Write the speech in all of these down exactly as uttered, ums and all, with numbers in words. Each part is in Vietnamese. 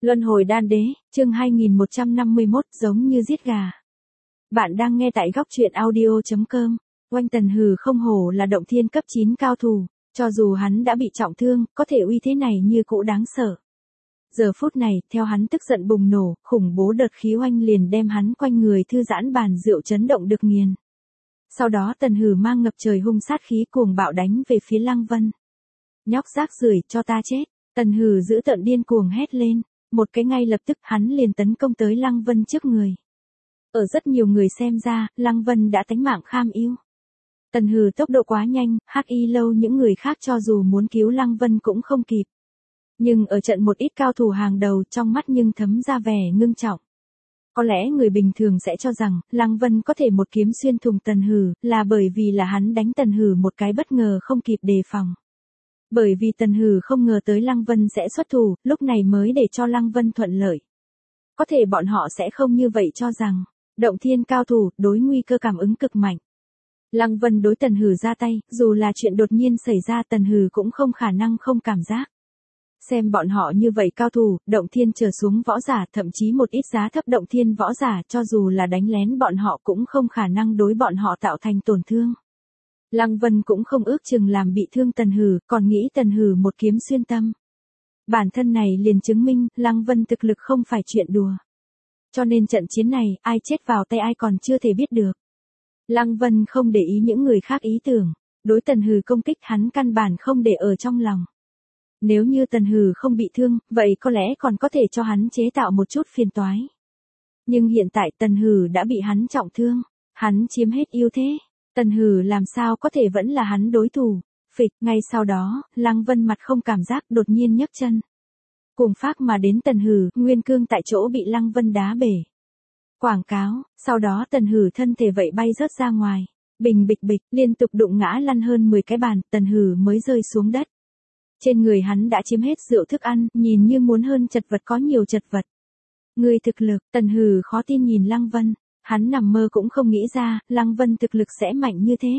Luân hồi đan đế, chương hai nghìn một trăm năm mươi mốt, giống như giết gà. Bạn đang nghe tại góc truyện audio chấm com. Oanh Tần Hừ không hổ là động thiên cấp chín cao thủ, cho dù hắn đã bị trọng thương, có thể uy thế này như cũ đáng sợ. Giờ phút này, theo hắn tức giận bùng nổ, khủng bố đợt khí oanh liền đem hắn quanh người thư giãn bàn rượu chấn động được nghiền. Sau đó Tần Hừ mang ngập trời hung sát khí cuồng bạo đánh về phía Lăng Vân. Nhóc rác rưởi, cho ta chết. Tần Hừ giữ tợn điên cuồng hét lên. Một cái ngay lập tức hắn liền tấn công tới Lăng Vân trước người. Ở rất nhiều người xem ra, Lăng Vân đã tánh mạng kham ưu. Tần Hừ tốc độ quá nhanh, hắc y lâu những người khác cho dù muốn cứu Lăng Vân cũng không kịp. Nhưng ở trận một ít cao thủ hàng đầu trong mắt nhưng thấm ra vẻ ngưng trọng. Có lẽ người bình thường sẽ cho rằng, Lăng Vân có thể một kiếm xuyên thủng Tần Hừ, là bởi vì là hắn đánh Tần Hừ một cái bất ngờ không kịp đề phòng. Bởi vì Tần Hừ không ngờ tới Lăng Vân sẽ xuất thủ, lúc này mới để cho Lăng Vân thuận lợi. Có thể bọn họ sẽ không như vậy cho rằng, động thiên cao thủ, đối nguy cơ cảm ứng cực mạnh. Lăng Vân đối Tần Hừ ra tay, dù là chuyện đột nhiên xảy ra Tần Hừ cũng không khả năng không cảm giác. Xem bọn họ như vậy cao thủ, động thiên trở xuống võ giả, thậm chí một ít giá thấp động thiên võ giả cho dù là đánh lén bọn họ cũng không khả năng đối bọn họ tạo thành tổn thương. Lăng Vân cũng không ước chừng làm bị thương Tần Hừ, còn nghĩ Tần Hừ một kiếm xuyên tâm. Bản thân này liền chứng minh, Lăng Vân thực lực không phải chuyện đùa. Cho nên trận chiến này, ai chết vào tay ai còn chưa thể biết được. Lăng Vân không để ý những người khác ý tưởng, đối Tần Hừ công kích hắn căn bản không để ở trong lòng. Nếu như Tần Hừ không bị thương, vậy có lẽ còn có thể cho hắn chế tạo một chút phiền toái. Nhưng hiện tại Tần Hừ đã bị hắn trọng thương, hắn chiếm hết ưu thế. Tần Hừ làm sao có thể vẫn là hắn đối thủ. Phịch, ngay sau đó, Lăng Vân mặt không cảm giác đột nhiên nhấc chân. Cùng phát mà đến Tần Hừ, nguyên cương tại chỗ bị Lăng Vân đá bể. Quảng cáo, sau đó Tần Hừ thân thể vậy bay rớt ra ngoài. Bình bịch bịch, liên tục đụng ngã lăn hơn mười cái bàn, Tần Hừ mới rơi xuống đất. Trên người hắn đã chiếm hết rượu thức ăn, nhìn như muốn hơn chật vật có nhiều chật vật. Người thực lực, Tần Hừ khó tin nhìn Lăng Vân. Hắn nằm mơ cũng không nghĩ ra, Lăng Vân thực lực sẽ mạnh như thế.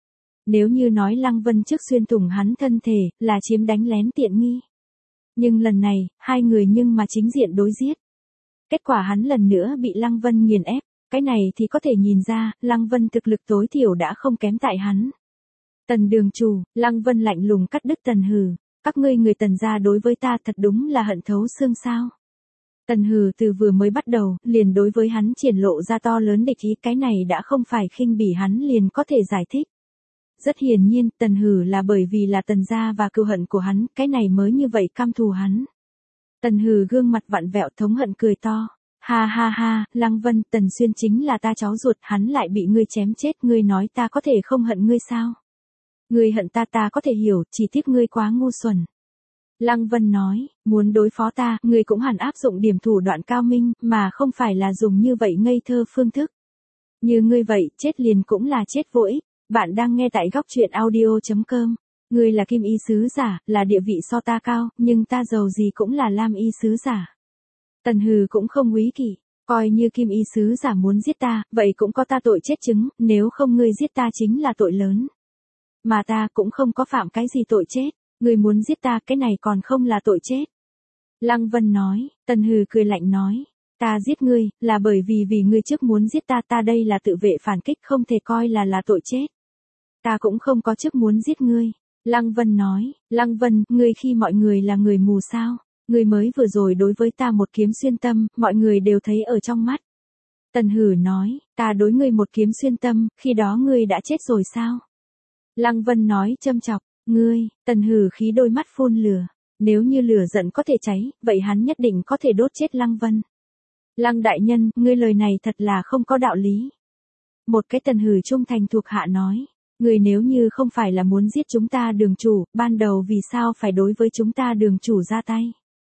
Nếu như nói Lăng Vân trước xuyên thủng hắn thân thể, là chiếm đánh lén tiện nghi. Nhưng lần này, hai người nhưng mà chính diện đối giết. Kết quả hắn lần nữa bị Lăng Vân nghiền ép, cái này thì có thể nhìn ra, Lăng Vân thực lực tối thiểu đã không kém tại hắn. Tần đường chủ, Lăng Vân lạnh lùng cắt đứt Tần Hừ, các ngươi người Tần gia đối với ta thật đúng là hận thấu xương sao. Tần Hừ từ vừa mới bắt đầu, liền đối với hắn triển lộ ra to lớn địch ý, cái này đã không phải khinh bỉ hắn liền có thể giải thích. Rất hiển nhiên, Tần Hừ là bởi vì là Tần gia và cừu hận của hắn, cái này mới như vậy căm thù hắn. Tần Hừ gương mặt vặn vẹo thống hận cười to. Ha ha ha, Lăng Vân, Tần Xuyên chính là ta cháu ruột, hắn lại bị ngươi chém chết, ngươi nói ta có thể không hận ngươi sao? Ngươi hận ta ta có thể hiểu, chỉ tiếc ngươi quá ngu xuẩn. Lăng Vân nói, muốn đối phó ta, ngươi cũng hẳn áp dụng điểm thủ đoạn cao minh, mà không phải là dùng như vậy ngây thơ phương thức. Như ngươi vậy, chết liền cũng là chết vô ích. Bạn đang nghe tại góc truyện audio chấm com. Ngươi là kim y sứ giả, là địa vị so ta cao, nhưng ta giàu gì cũng là lam y sứ giả. Tần Hừ cũng không quý kỷ, coi như kim y sứ giả muốn giết ta, vậy cũng có ta tội chết chứng, nếu không ngươi giết ta chính là tội lớn. Mà ta cũng không có phạm cái gì tội chết. Ngươi muốn giết ta, cái này còn không là tội chết. Lăng Vân nói, Tần Hừ cười lạnh nói, ta giết ngươi, là bởi vì vì ngươi trước muốn giết ta, ta đây là tự vệ phản kích không thể coi là là tội chết. Ta cũng không có trước muốn giết ngươi. Lăng Vân nói, Lăng Vân, ngươi khi mọi người là người mù sao, ngươi mới vừa rồi đối với ta một kiếm xuyên tâm, mọi người đều thấy ở trong mắt. Tần Hừ nói, ta đối ngươi một kiếm xuyên tâm, khi đó ngươi đã chết rồi sao? Lăng Vân nói châm chọc. Ngươi, Tần Hừ khí đôi mắt phun lửa, nếu như lửa giận có thể cháy, vậy hắn nhất định có thể đốt chết Lăng Vân. Lăng đại nhân, ngươi lời này thật là không có đạo lý. Một cái Tần Hừ trung thành thuộc hạ nói, ngươi nếu như không phải là muốn giết chúng ta đường chủ, ban đầu vì sao phải đối với chúng ta đường chủ ra tay?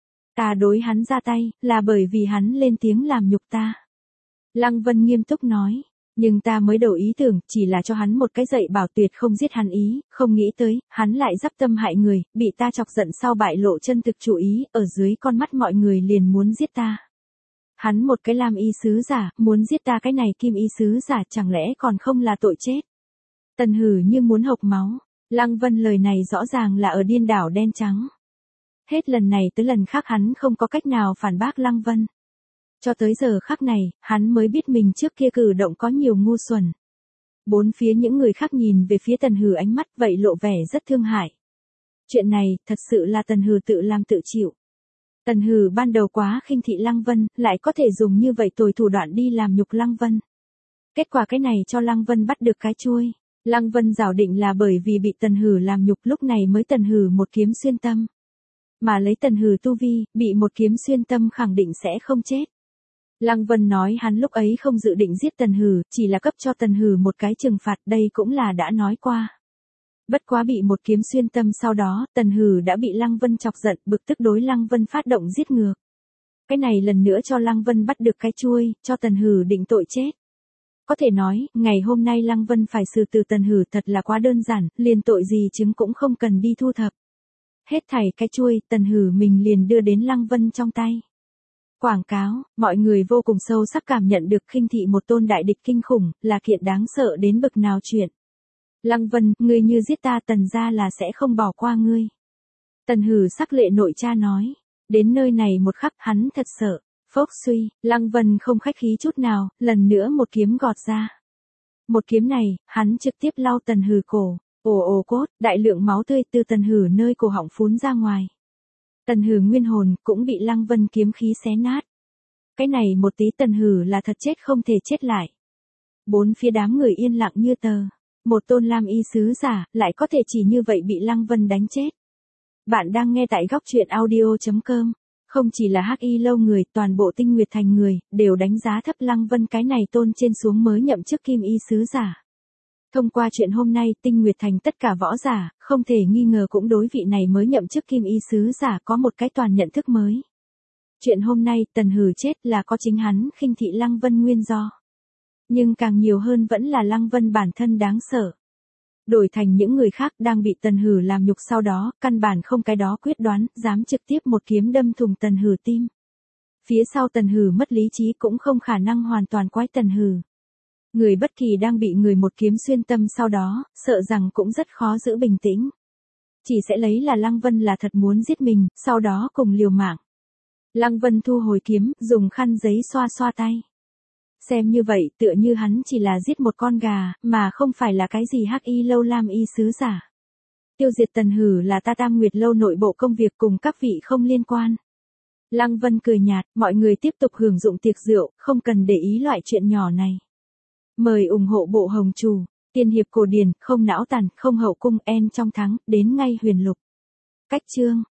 Ta đối hắn ra tay, là bởi vì hắn lên tiếng làm nhục ta. Lăng Vân nghiêm túc nói. Nhưng ta mới đầu ý tưởng, chỉ là cho hắn một cái dạy bảo tuyệt không giết hắn ý, không nghĩ tới, hắn lại dắp tâm hại người, bị ta chọc giận sau bại lộ chân thực chủ ý, ở dưới con mắt mọi người liền muốn giết ta. Hắn một cái lam y sứ giả, muốn giết ta cái này kim y sứ giả chẳng lẽ còn không là tội chết. Tần Hừ như muốn hộc máu, Lăng Vân lời này rõ ràng là ở điên đảo đen trắng. Hết lần này tới lần khác hắn không có cách nào phản bác Lăng Vân. Cho tới giờ khắc này, hắn mới biết mình trước kia cử động có nhiều ngu xuẩn. Bốn phía những người khác nhìn về phía Tần Hử ánh mắt vậy lộ vẻ rất thương hại. Chuyện này, thật sự là Tần Hử tự làm tự chịu. Tần Hử ban đầu quá khinh thị Lăng Vân, lại có thể dùng như vậy tồi thủ đoạn đi làm nhục Lăng Vân. Kết quả cái này cho Lăng Vân bắt được cái chuôi. Lăng Vân giảo định là bởi vì bị Tần Hử làm nhục lúc này mới Tần Hử một kiếm xuyên tâm. Mà lấy Tần Hử tu vi, bị một kiếm xuyên tâm khẳng định sẽ không chết. Lăng Vân nói hắn lúc ấy không dự định giết Tần Hử, chỉ là cấp cho Tần Hử một cái trừng phạt, đây cũng là đã nói qua. Bất quá bị một kiếm xuyên tâm sau đó, Tần Hử đã bị Lăng Vân chọc giận, bực tức đối Lăng Vân phát động giết ngược. Cái này lần nữa cho Lăng Vân bắt được cái chuôi, cho Tần Hử định tội chết. Có thể nói, ngày hôm nay Lăng Vân phải xử từ Tần Hử thật là quá đơn giản, liền tội gì chứng cũng không cần đi thu thập. Hết thảy cái chuôi, Tần Hử mình liền đưa đến Lăng Vân trong tay. Quảng cáo, mọi người vô cùng sâu sắc cảm nhận được khinh thị một tôn đại địch kinh khủng, là kiện đáng sợ đến bực nào chuyện. Lăng Vân, ngươi như giết ta Tần gia là sẽ không bỏ qua ngươi. Tần Hử sắc lệ nội cha nói. Đến nơi này một khắc hắn thật sợ. Phốc suy, Lăng Vân không khách khí chút nào, lần nữa một kiếm gọt ra. Một kiếm này, hắn trực tiếp lau Tần Hử cổ. Ồ ồ cốt, đại lượng máu tươi từ Tần Hử nơi cổ họng phún ra ngoài. Tần Hử nguyên hồn cũng bị Lăng Vân kiếm khí xé nát. Cái này một tí Tần Hử là thật chết không thể chết lại. Bốn phía đám người yên lặng như tờ. Một tôn lam y sứ giả, lại có thể chỉ như vậy bị Lăng Vân đánh chết. Bạn đang nghe tại góc truyện audio chấm com. Không chỉ là hắc y lâu người, toàn bộ Tinh Nguyệt Thành người, đều đánh giá thấp Lăng Vân cái này tôn trên xuống mới nhậm chức kim y sứ giả. Thông qua chuyện hôm nay, Tinh Nguyệt Thành tất cả võ giả, không thể nghi ngờ cũng đối vị này mới nhậm chức kim y sứ giả có một cái toàn nhận thức mới. Chuyện hôm nay, Tần Hử chết là có chính hắn khinh thị Lăng Vân nguyên do. Nhưng càng nhiều hơn vẫn là Lăng Vân bản thân đáng sợ. Đổi thành những người khác đang bị Tần Hử làm nhục sau đó, căn bản không cái đó quyết đoán, dám trực tiếp một kiếm đâm thủng Tần Hử tim. Phía sau Tần Hử mất lý trí cũng không khả năng hoàn toàn quái Tần Hử. Người bất kỳ đang bị người một kiếm xuyên tâm sau đó, sợ rằng cũng rất khó giữ bình tĩnh. Chỉ sẽ lấy là Lăng Vân là thật muốn giết mình, sau đó cùng liều mạng. Lăng Vân thu hồi kiếm, dùng khăn giấy xoa xoa tay. Xem như vậy, tựa như hắn chỉ là giết một con gà, mà không phải là cái gì hắc y lâu lam y sứ giả. Tiêu diệt Tần Hử là ta Tam Nguyệt lâu nội bộ công việc cùng các vị không liên quan. Lăng Vân cười nhạt, mọi người tiếp tục hưởng dụng tiệc rượu, không cần để ý loại chuyện nhỏ này. Mời ủng hộ bộ Hồng Trù, tiên hiệp cổ điển, không não tàn, không hậu cung, en trong thắng, đến ngay huyền lục. Cách chương.